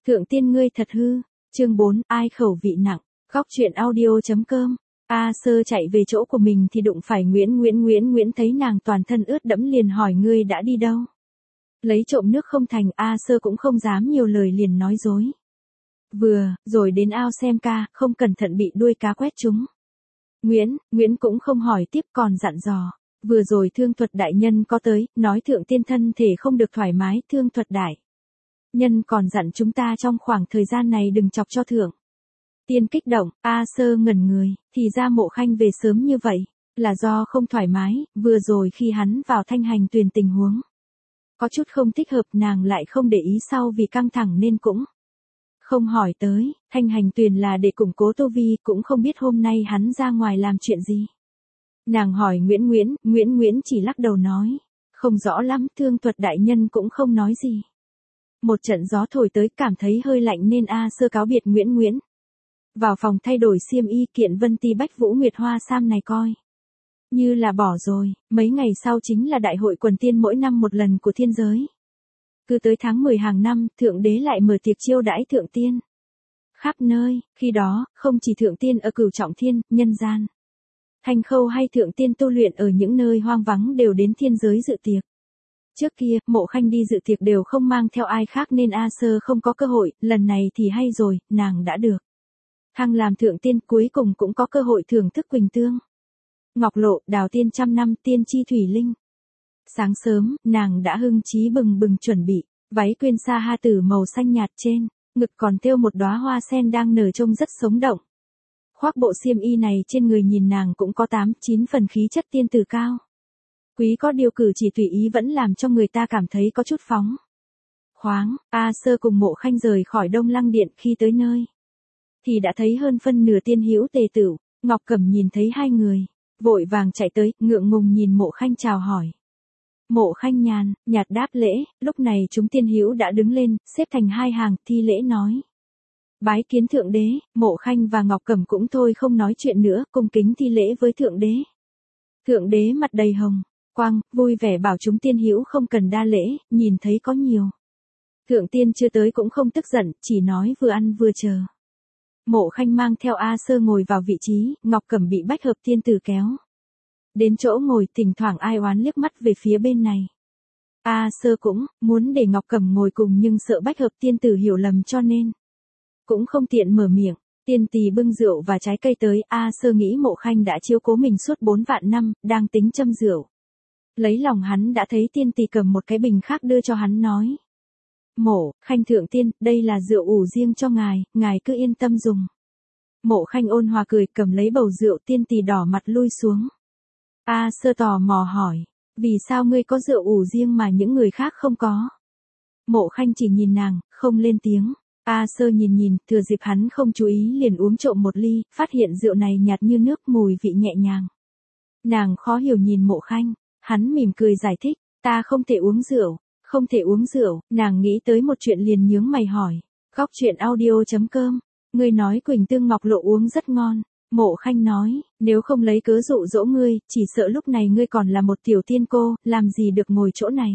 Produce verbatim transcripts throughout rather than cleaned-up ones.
Thượng tiên ngươi thật hư. Chương bốn, ai khẩu vị nặng. Góc truyện audio.com. A Sơ chạy về chỗ của mình thì đụng phải Nguyễn Nguyễn Nguyễn Nguyễn thấy nàng toàn thân ướt đẫm liền hỏi ngươi đã đi đâu. Lấy trộm nước không thành, A Sơ cũng không dám nhiều lời liền nói dối. Vừa, rồi đến ao xem ca, không cẩn thận bị đuôi cá quét trúng. Nguyễn, Nguyễn cũng không hỏi tiếp còn dặn dò. Vừa rồi Thương Thuật đại nhân có tới, nói thượng tiên thân thể không được thoải mái, Thương Thuật đại nhân còn dặn chúng ta trong khoảng thời gian này đừng chọc cho thượng tiên kích động. A Sơ ngẩn người, thì ra Mộ Khanh về sớm như vậy, là do không thoải mái, vừa rồi khi hắn vào Thanh Hành Tuyền tình huống có chút không thích hợp, nàng lại không để ý sau vì căng thẳng nên cũng không hỏi tới. Thanh Hành Tuyền là để củng cố tu vi, cũng không biết hôm nay hắn ra ngoài làm chuyện gì. Nàng hỏi Nguyễn Nguyễn, Nguyễn Nguyễn chỉ lắc đầu nói, không rõ lắm, Thương Thuật đại nhân cũng không nói gì. Một trận gió thổi tới cảm thấy hơi lạnh nên A Sơ cáo biệt Nguyễn Nguyễn. Vào phòng thay đổi xiêm y, kiện Vân Ti Bách Vũ Nguyệt Hoa Sam này coi như là bỏ rồi, mấy ngày sau chính là đại hội quần tiên mỗi năm một lần của thiên giới. Cứ tới tháng mười hàng năm, Thượng Đế lại mở tiệc chiêu đãi thượng tiên. Khắp nơi, khi đó, không chỉ thượng tiên ở Cửu Trọng Thiên, nhân gian, Thanh Khâu hay thượng tiên tu luyện ở những nơi hoang vắng đều đến thiên giới dự tiệc. Trước kia, Mộ Khanh đi dự tiệc đều không mang theo ai khác nên A Sơ không có cơ hội, lần này thì hay rồi, nàng đã được thăng làm thượng tiên, cuối cùng cũng có cơ hội thưởng thức Quỳnh Tương, Ngọc Lộ, Đào Tiên trăm năm, tiên chi thủy linh. Sáng sớm, nàng đã hưng trí bừng bừng chuẩn bị, váy quyên sa ha tử màu xanh nhạt trên, ngực còn thêu một đóa hoa sen đang nở trông rất sống động. Khoác bộ xiêm y này trên người nhìn nàng cũng có tám, chín phần khí chất tiên tử cao. Quý có điều cử chỉ tùy ý vẫn làm cho người ta cảm thấy có chút phóng khoáng. A Sơ cùng Mộ Khanh rời khỏi Đông Lăng Điện, khi tới nơi thì đã thấy hơn phân nửa tiên hữu tề tửu. Ngọc Cẩm nhìn thấy hai người, vội vàng chạy tới, ngượng ngùng nhìn Mộ Khanh chào hỏi. Mộ Khanh nhàn nhạt đáp lễ, lúc này chúng tiên hữu đã đứng lên, xếp thành hai hàng, thi lễ nói: Bái kiến thượng đế. Mộ Khanh và Ngọc Cẩm cũng thôi không nói chuyện nữa, cung kính thi lễ với thượng đế. Thượng đế mặt đầy hồng quang, vui vẻ bảo chúng tiên hữu không cần đa lễ, nhìn thấy có nhiều thượng tiên chưa tới cũng không tức giận, chỉ nói vừa ăn vừa chờ. Mộ Khanh mang theo A Sơ ngồi vào vị trí, Ngọc Cẩm bị Bách Hợp tiên tử kéo đến chỗ ngồi, thỉnh thoảng ai oán liếc mắt về phía bên này. A Sơ cũng muốn để Ngọc Cẩm ngồi cùng nhưng sợ Bách Hợp tiên tử hiểu lầm cho nên cũng không tiện mở miệng. Tiên tỳ bưng rượu và trái cây tới, A Sơ nghĩ Mộ Khanh đã chiếu cố mình suốt bốn vạn năm, đang tính châm rượu. Lấy lòng hắn đã thấy tiên tỳ cầm một cái bình khác đưa cho hắn nói: Mộ Khanh thượng tiên, đây là rượu ủ riêng cho ngài, ngài cứ yên tâm dùng. Mộ Khanh ôn hòa cười cầm lấy bầu rượu, tiên tỳ đỏ mặt lui xuống. A Sơ tò mò hỏi: Vì sao ngươi có rượu ủ riêng mà những người khác không có? Mộ Khanh chỉ nhìn nàng, không lên tiếng. A Sơ nhìn nhìn, thừa dịp hắn không chú ý liền uống trộm một ly, phát hiện rượu này nhạt như nước, mùi vị nhẹ nhàng. Nàng khó hiểu nhìn Mộ Khanh, hắn mỉm cười giải thích: Ta không thể uống rượu. Không thể uống rượu. Nàng nghĩ tới một chuyện liền nhướng mày hỏi: Góc truyện audio.com. Ngươi nói Quỳnh Tương Ngọc Lộ uống rất ngon. Mộ Khanh nói: Nếu không lấy cớ dụ dỗ ngươi, chỉ sợ lúc này ngươi còn là một tiểu tiên cô, làm gì được ngồi chỗ này.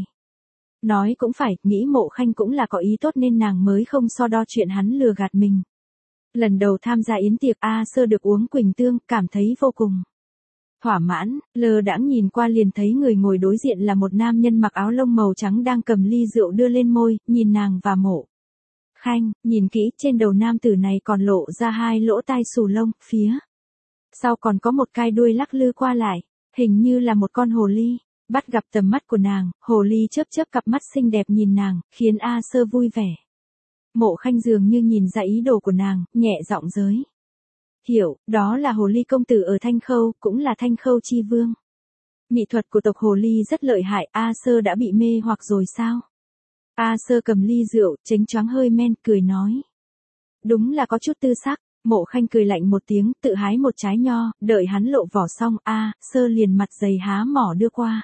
Nói cũng phải, nghĩ Mộ Khanh cũng là có ý tốt nên nàng mới không so đo chuyện hắn lừa gạt mình. Lần đầu tham gia yến tiệc, A Sơ được uống Quỳnh Tương, cảm thấy vô cùng thỏa mãn, lơ đãng nhìn qua liền thấy người ngồi đối diện là một nam nhân mặc áo lông màu trắng đang cầm ly rượu đưa lên môi, nhìn nàng và Mộ Khanh, nhìn kỹ, trên đầu nam tử này còn lộ ra hai lỗ tai xù lông, phía sau còn có một cái đuôi lắc lư qua lại, hình như là một con hồ ly. Bắt gặp tầm mắt của nàng, hồ ly chớp chớp cặp mắt xinh đẹp nhìn nàng, khiến A Sơ vui vẻ. Mộ Khanh dường như nhìn ra ý đồ của nàng, nhẹ giọng giới hiểu, đó là hồ ly công tử ở Thanh Khâu, cũng là Thanh Khâu chi vương. Mỹ thuật của tộc hồ ly rất lợi hại. A Sơ đã bị mê hoặc rồi sao? A Sơ cầm ly rượu, chánh choáng hơi men, cười nói: Đúng là có chút tư sắc. Mộ Khanh cười lạnh một tiếng, tự hái một trái nho, đợi hắn lộ vỏ xong, A Sơ liền mặt dày há mỏ đưa qua.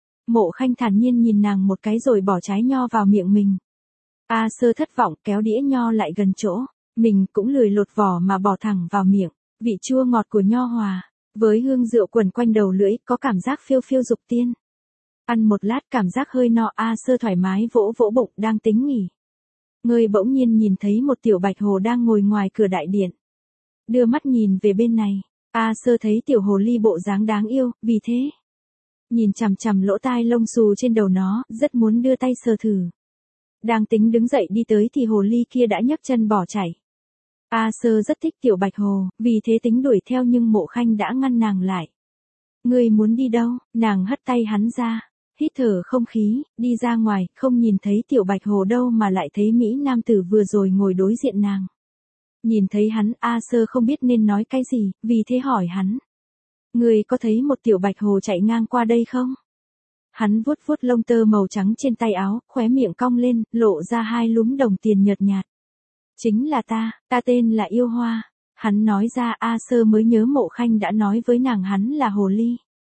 Mộ Khanh thản nhiên nhìn nàng một cái rồi bỏ trái nho vào miệng mình. A Sơ thất vọng kéo đĩa nho lại gần chỗ mình, cũng lười lột vỏ mà bỏ thẳng vào miệng. Vị chua ngọt của nho hòa với hương rượu quẩn quanh đầu lưỡi, có cảm giác phiêu phiêu dục tiên. Ăn một lát cảm giác hơi no, A Sơ thoải mái vỗ vỗ bụng, đang tính nghỉ Ngươi bỗng nhiên nhìn thấy một tiểu bạch hồ đang ngồi ngoài cửa đại điện. Đưa mắt nhìn về bên này, A Sơ thấy tiểu hồ ly bộ dáng đáng yêu, vì thế. Nhìn chằm chằm lỗ tai lông xù trên đầu nó, rất muốn đưa tay sờ thử. Đang tính đứng dậy đi tới thì hồ ly kia đã nhấc chân bỏ chạy. A Sơ rất thích tiểu bạch hồ, vì thế tính đuổi theo nhưng Mộ Khanh đã ngăn nàng lại. Ngươi muốn đi đâu? Nàng hất tay hắn ra. Hít thở không khí, đi ra ngoài, không nhìn thấy tiểu bạch hồ đâu mà lại thấy Mỹ nam tử vừa rồi ngồi đối diện nàng. Nhìn thấy hắn, A Sơ không biết nên nói cái gì, vì thế hỏi hắn. Ngươi có thấy một tiểu bạch hồ chạy ngang qua đây không? Hắn vuốt vuốt lông tơ màu trắng trên tay áo, khóe miệng cong lên, lộ ra hai lúm đồng tiền nhợt nhạt. Chính là ta, ta tên là Yêu Hoa. Hắn nói ra A Sơ mới nhớ Mộ Khanh đã nói với nàng hắn là hồ ly.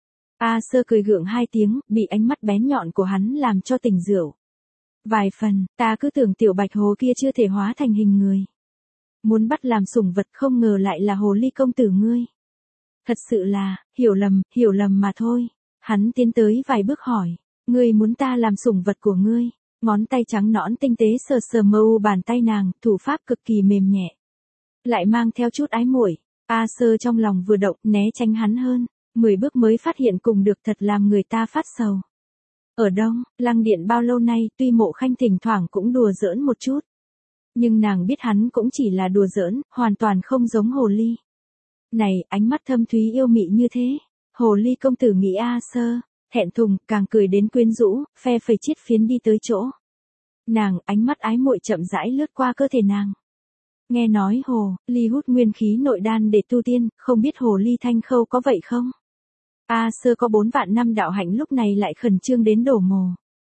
A Sơ cười gượng hai tiếng, bị ánh mắt bén nhọn của hắn làm cho tỉnh rượu. Vài phần, ta cứ tưởng tiểu bạch hồ kia chưa thể hóa thành hình người. Muốn bắt làm sủng vật không ngờ lại là hồ ly công tử ngươi. Thật sự là, hiểu lầm, hiểu lầm mà thôi. Hắn tiến tới vài bước hỏi, ngươi muốn ta làm sủng vật của ngươi. Ngón tay trắng nõn tinh tế sờ sờ mờ u bàn tay nàng, thủ pháp cực kỳ mềm nhẹ. Lại mang theo chút ái muội. A Sơ trong lòng vừa động, né tránh hắn hơn. Mười bước mới phát hiện cùng được thật làm người ta phát sầu. Ở Đông, Lăng Điện bao lâu nay tuy Mộ Khanh thỉnh thoảng cũng đùa giỡn một chút. Nhưng nàng biết hắn cũng chỉ là đùa giỡn, hoàn toàn không giống hồ ly. Này, ánh mắt thâm thúy yêu mị như thế. Hồ ly công tử nghĩ A Sơ, thẹn thùng, càng cười đến quyến rũ, phe phẩy chiết phiến đi tới chỗ. Nàng, ánh mắt ái muội chậm rãi lướt qua cơ thể nàng. Nghe nói hồ ly hút nguyên khí nội đan để tu tiên, không biết hồ ly thanh khâu có vậy không? A Sơ có bốn vạn năm đạo hạnh lúc này lại khẩn trương đến đổ mồ.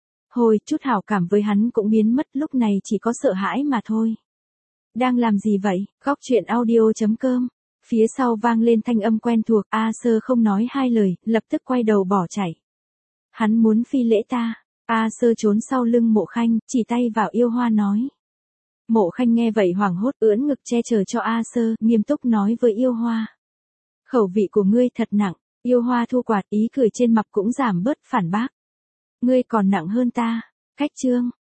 Hồi chút hảo cảm với hắn cũng biến mất, lúc này chỉ có sợ hãi mà thôi. Đang làm gì vậy? Góc truyện audio.com. Phía sau vang lên thanh âm quen thuộc, A Sơ không nói hai lời, lập tức quay đầu bỏ chạy. Hắn muốn phi lễ ta. A Sơ trốn sau lưng Mộ Khanh, chỉ tay vào Yêu Hoa nói. Mộ Khanh nghe vậy hoảng hốt ưỡn ngực che chở cho A Sơ, nghiêm túc nói với Yêu Hoa. Khẩu vị của ngươi thật nặng. Yêu Hoa thu quạt, ý cười trên mặt cũng giảm bớt phản bác. Ngươi còn nặng hơn ta. Cách chương.